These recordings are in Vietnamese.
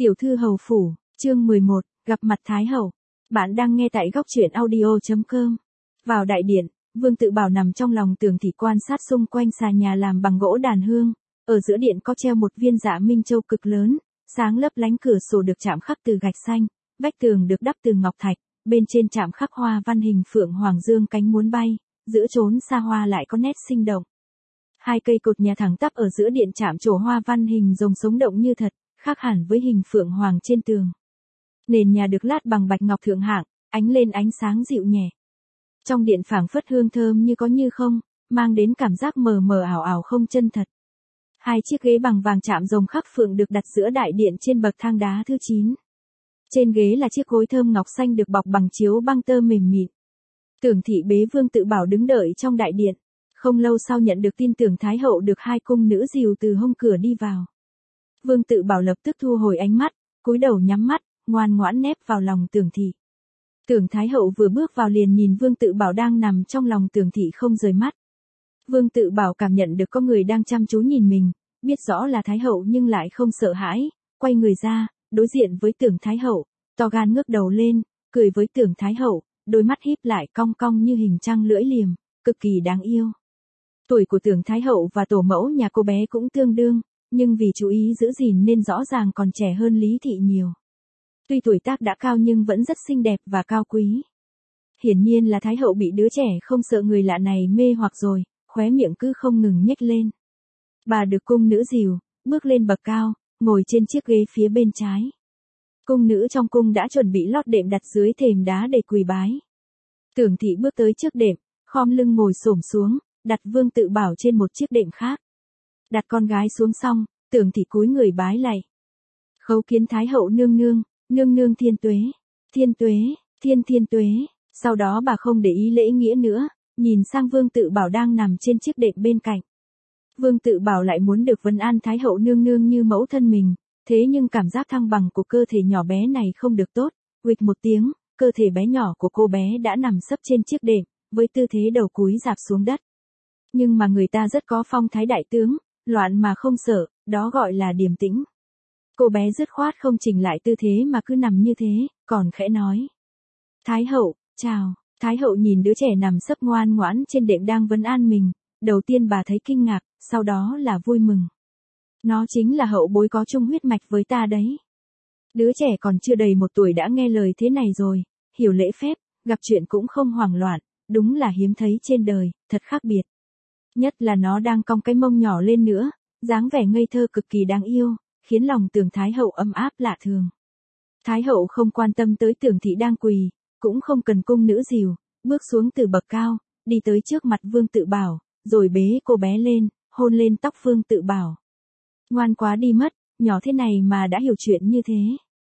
Tiểu thư hầu phủ, chương 11, gặp mặt Thái hậu. Bạn đang nghe tại góc truyện audio.com. Vào đại điện, Vương Tự Bảo nằm trong lòng tường thị quan sát xung quanh xà nhà làm bằng gỗ đàn hương. Ở giữa điện có treo một viên dạ minh châu cực lớn, sáng lấp lánh, cửa sổ được chạm khắc từ gạch xanh, vách tường được đắp từ ngọc thạch, bên trên chạm khắc hoa văn hình phượng hoàng dương cánh muốn bay, giữa chốn xa hoa lại có nét sinh động. Hai cây cột nhà thẳng tắp ở giữa điện chạm trổ hoa văn hình rồng sống động như thật, khác hẳn với hình phượng hoàng trên tường. Nền nhà được lát bằng bạch ngọc thượng hạng, ánh lên ánh sáng dịu nhẹ. Trong điện phảng phất hương thơm như có như không, mang đến cảm giác mờ mờ ảo ảo không chân thật. Hai chiếc ghế bằng vàng chạm rồng khắc phượng được đặt giữa đại điện trên bậc thang đá thứ 9. Trên ghế là chiếc gối thơm ngọc xanh được bọc bằng chiếu băng tơ mềm mịn. Tưởng thị bế Vương Tự Bảo đứng đợi trong đại điện. Không lâu sau nhận được tin tưởng Thái hậu được hai cung nữ dìu từ hông cửa đi vào. Vương Tự Bảo lập tức thu hồi ánh mắt, cúi đầu nhắm mắt, ngoan ngoãn nép vào lòng Tưởng thị. Tưởng Thái hậu vừa bước vào liền nhìn Vương Tự Bảo đang nằm trong lòng Tưởng thị không rời mắt. Vương Tự Bảo cảm nhận được có người đang chăm chú nhìn mình, biết rõ là Thái hậu nhưng lại không sợ hãi, quay người ra, đối diện với Tưởng Thái hậu, to gan ngước đầu lên, cười với Tưởng Thái hậu, đôi mắt híp lại cong cong như hình trăng lưỡi liềm, cực kỳ đáng yêu. Tuổi của Tưởng Thái hậu và tổ mẫu nhà cô bé cũng tương đương, nhưng vì chú ý giữ gìn nên rõ ràng còn trẻ hơn Lý thị nhiều. Tuy tuổi tác đã cao nhưng vẫn rất xinh đẹp và cao quý. Hiển nhiên là Thái hậu bị đứa trẻ không sợ người lạ này mê hoặc rồi, khóe miệng cứ không ngừng nhếch lên. Bà được cung nữ dìu, bước lên bậc cao, ngồi trên chiếc ghế phía bên trái. Cung nữ trong cung đã chuẩn bị lót đệm đặt dưới thềm đá để quỳ bái. Tưởng thị bước tới trước đệm, khom lưng ngồi xổm xuống, đặt Vương Tự Bảo trên một chiếc đệm khác. Đặt con gái xuống xong, Tưởng thị cúi người bái lạy. Khấu kiến Thái hậu nương nương, nương nương thiên tuế, thiên tuế, thiên tuế. Sau đó bà không để ý lễ nghĩa nữa, nhìn sang Vương Tự Bảo đang nằm trên chiếc đệm bên cạnh. Vương Tự Bảo lại muốn được vấn an Thái hậu nương nương như mẫu thân mình, thế nhưng cảm giác thăng bằng của cơ thể nhỏ bé này không được tốt, huỵch một tiếng, cơ thể bé nhỏ của cô bé đã nằm sấp trên chiếc đệm, với tư thế đầu cúi rạp xuống đất. Nhưng mà người ta rất có phong thái đại tướng, loạn mà không sợ, đó gọi là điềm tĩnh. Cô bé dứt khoát không chỉnh lại tư thế mà cứ nằm như thế, còn khẽ nói. Thái hậu, chào. Thái hậu nhìn đứa trẻ nằm sấp ngoan ngoãn trên đệm đang vấn an mình, đầu tiên bà thấy kinh ngạc, sau đó là vui mừng. Nó chính là hậu bối có chung huyết mạch với ta đấy. Đứa trẻ còn chưa đầy 1 tuổi đã nghe lời thế này rồi, hiểu lễ phép, gặp chuyện cũng không hoảng loạn, đúng là hiếm thấy trên đời, thật khác biệt. Nhất là nó đang cong cái mông nhỏ lên nữa, dáng vẻ ngây thơ cực kỳ đáng yêu, khiến lòng Tưởng Thái hậu ấm áp lạ thường. Thái hậu không quan tâm tới Tưởng thị đang quỳ, cũng không cần cung nữ dìu, bước xuống từ bậc cao, đi tới trước mặt Vương Tự Bảo, rồi bế cô bé lên, hôn lên tóc Vương Tự Bảo. Ngoan quá đi mất, nhỏ thế này mà đã hiểu chuyện như thế.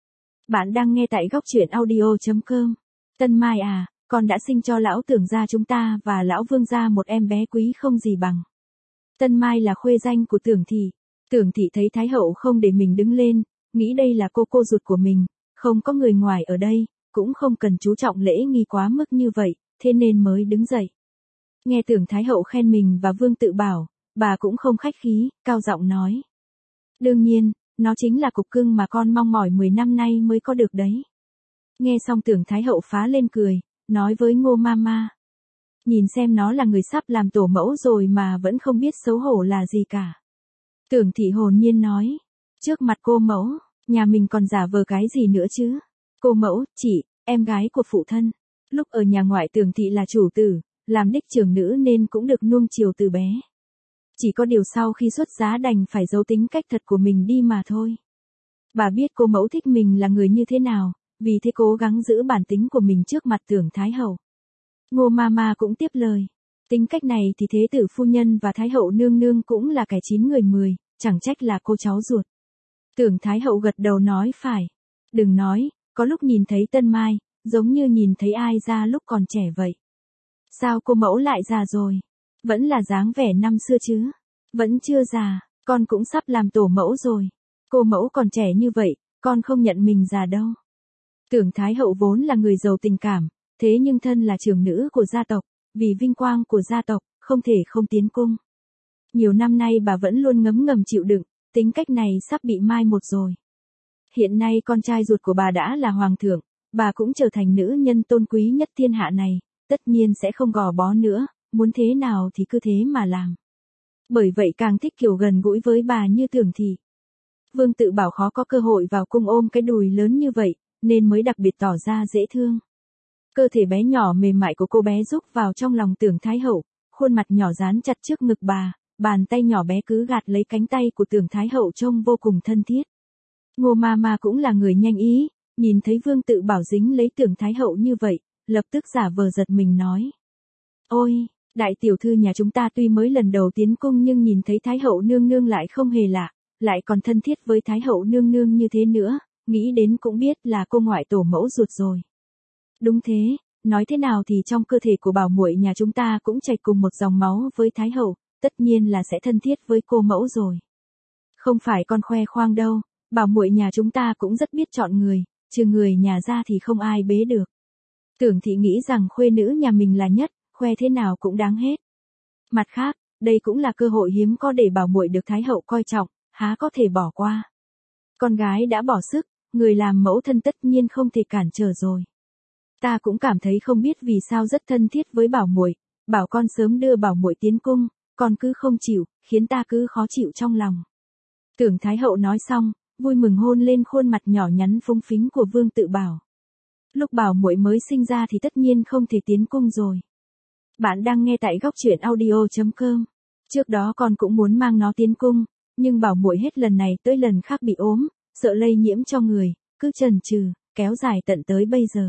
Bạn đang nghe tại góc truyện audio.com. Tân Mai à, con đã sinh cho lão Tưởng gia chúng ta và lão Vương gia một em bé quý không gì bằng. Tân Mai là khuê danh của Tưởng thị. Tưởng thị thấy Thái hậu không để mình đứng lên, nghĩ đây là cô ruột của mình, không có người ngoài ở đây, cũng không cần chú trọng lễ nghi quá mức như vậy, thế nên mới đứng dậy. Nghe Tưởng Thái hậu khen mình và Vương Tự Bảo, bà cũng không khách khí, cao giọng nói. Đương nhiên, nó chính là cục cưng mà con mong mỏi 10 năm nay mới có được đấy. Nghe xong Tưởng Thái hậu phá lên cười, nói với Ngô Mama. Nhìn xem nó là người sắp làm tổ mẫu rồi mà vẫn không biết xấu hổ là gì cả. Tưởng thị hồn nhiên nói. Trước mặt cô mẫu, nhà mình còn giả vờ cái gì nữa chứ? Cô mẫu, chị, em gái của phụ thân. Lúc ở nhà ngoại Tưởng thị là chủ tử, làm đích trưởng nữ nên cũng được nuông chiều từ bé. Chỉ có điều sau khi xuất giá đành phải giấu tính cách thật của mình đi mà thôi. Bà biết cô mẫu thích mình là người như thế nào, vì thế cố gắng giữ bản tính của mình trước mặt Tưởng Thái hậu. Ngô Mama cũng tiếp lời. Tính cách này thì thế tử phu nhân và Thái hậu nương nương cũng là kẻ 9 người 10, chẳng trách là cô cháu ruột. Tưởng Thái hậu gật đầu nói phải. Đừng nói, có lúc nhìn thấy Tân Mai, giống như nhìn thấy ai ra lúc còn trẻ vậy. Sao cô mẫu lại già rồi? Vẫn là dáng vẻ năm xưa chứ? Vẫn chưa già, con cũng sắp làm tổ mẫu rồi. Cô mẫu còn trẻ như vậy, con không nhận mình già đâu. Tưởng Thái hậu vốn là người giàu tình cảm, thế nhưng thân là trưởng nữ của gia tộc, vì vinh quang của gia tộc, không thể không tiến cung. Nhiều năm nay bà vẫn luôn ngấm ngầm chịu đựng, tính cách này sắp bị mai một rồi. Hiện nay con trai ruột của bà đã là hoàng thượng, bà cũng trở thành nữ nhân tôn quý nhất thiên hạ này, tất nhiên sẽ không gò bó nữa, muốn thế nào thì cứ thế mà làm. Bởi vậy càng thích kiểu gần gũi với bà như Tưởng Thị. Vương Tự Bảo khó có cơ hội vào cung ôm cái đùi lớn như vậy, nên mới đặc biệt tỏ ra dễ thương. Cơ thể bé nhỏ mềm mại của cô bé rúc vào trong lòng Tưởng Thái Hậu, khuôn mặt nhỏ dán chặt trước ngực bà, bàn tay nhỏ bé cứ gạt lấy cánh tay của Tưởng Thái Hậu trông vô cùng thân thiết. Ngô Mama cũng là người nhanh ý, nhìn thấy Vương Tự Bảo dính lấy Tưởng Thái Hậu như vậy, lập tức giả vờ giật mình nói. Ôi, đại tiểu thư nhà chúng ta tuy mới lần đầu tiến cung nhưng nhìn thấy Thái Hậu nương nương lại không hề lạ, lại còn thân thiết với Thái Hậu nương nương như thế nữa, nghĩ đến cũng biết là cô ngoại tổ mẫu ruột rồi. Đúng thế, nói thế nào thì trong cơ thể của bảo muội nhà chúng ta cũng chảy cùng một dòng máu với Thái Hậu, tất nhiên là sẽ thân thiết với cô mẫu rồi. Không phải con khoe khoang đâu, bảo muội nhà chúng ta cũng rất biết chọn người, trừ người nhà ra thì không ai bế được. Tưởng Thị nghĩ rằng khuê nữ nhà mình là nhất, khoe thế nào cũng đáng hết. Mặt khác, đây cũng là cơ hội hiếm có để bảo muội được Thái Hậu coi trọng, há có thể bỏ qua. Con gái đã bỏ sức, người làm mẫu thân tất nhiên không thể cản trở rồi. Ta cũng cảm thấy không biết vì sao rất thân thiết với bảo muội, bảo con sớm đưa bảo muội tiến cung, con cứ không chịu, khiến ta cứ khó chịu trong lòng. Tưởng Thái Hậu nói xong, vui mừng hôn lên khuôn mặt nhỏ nhắn phúng phính của Vương Tự Bảo. Lúc bảo muội mới sinh ra thì tất nhiên không thể tiến cung rồi. Bạn đang nghe tại góc truyện audio.com. Trước đó con cũng muốn mang nó tiến cung, nhưng bảo muội hết lần này tới lần khác bị ốm, sợ lây nhiễm cho người, cứ chần chừ, kéo dài tận tới bây giờ.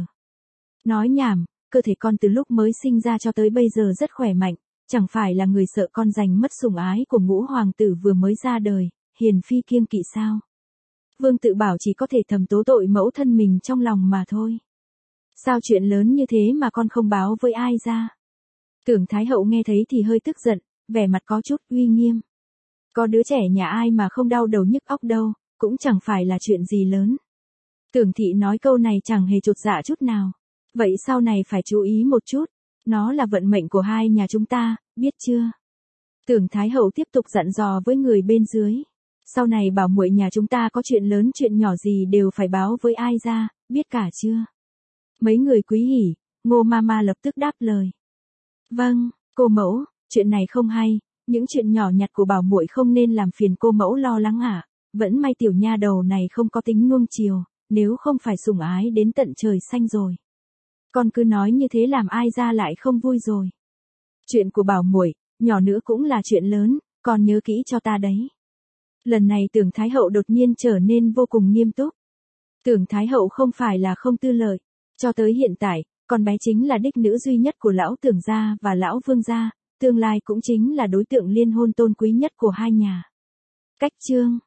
Nói nhảm, cơ thể con từ lúc mới sinh ra cho tới bây giờ rất khỏe mạnh, chẳng phải là người sợ con giành mất sủng ái của ngũ hoàng tử vừa mới ra đời, hiền phi kiêng kỵ sao? Vương Tự Bảo chỉ có thể thầm tố tội mẫu thân mình trong lòng mà thôi. Sao chuyện lớn như thế mà con không báo với ai ra? Tưởng Thái Hậu nghe thấy thì hơi tức giận, vẻ mặt có chút uy nghiêm. Có đứa trẻ nhà ai mà không đau đầu nhức óc đâu, cũng chẳng phải là chuyện gì lớn. Tưởng Thị nói câu này chẳng hề chột dạ chút nào. Vậy sau này phải chú ý một chút, nó là vận mệnh của hai nhà chúng ta, biết chưa? Tưởng Thái Hậu tiếp tục dặn dò với người bên dưới. Sau này bảo muội nhà chúng ta có chuyện lớn chuyện nhỏ gì đều phải báo với ai ra, biết cả chưa? Mấy người quý hỉ, Ngô Mama lập tức đáp lời. Vâng, cô mẫu, chuyện này không hay, những chuyện nhỏ nhặt của bảo muội không nên làm phiền cô mẫu lo lắng ạ. Vẫn may tiểu nha đầu này không có tính nuông chiều, nếu không phải sủng ái đến tận trời xanh rồi. Con cứ nói như thế làm ai ra lại không vui rồi. Chuyện của bảo muội, nhỏ nữa cũng là chuyện lớn, con nhớ kỹ cho ta đấy. Lần này Tưởng Thái Hậu đột nhiên trở nên vô cùng nghiêm túc. Tưởng Thái Hậu không phải là không tư lợi, cho tới hiện tại, con bé chính là đích nữ duy nhất của lão Tưởng gia và lão Vương gia, tương lai cũng chính là đối tượng liên hôn tôn quý nhất của hai nhà. Cách chương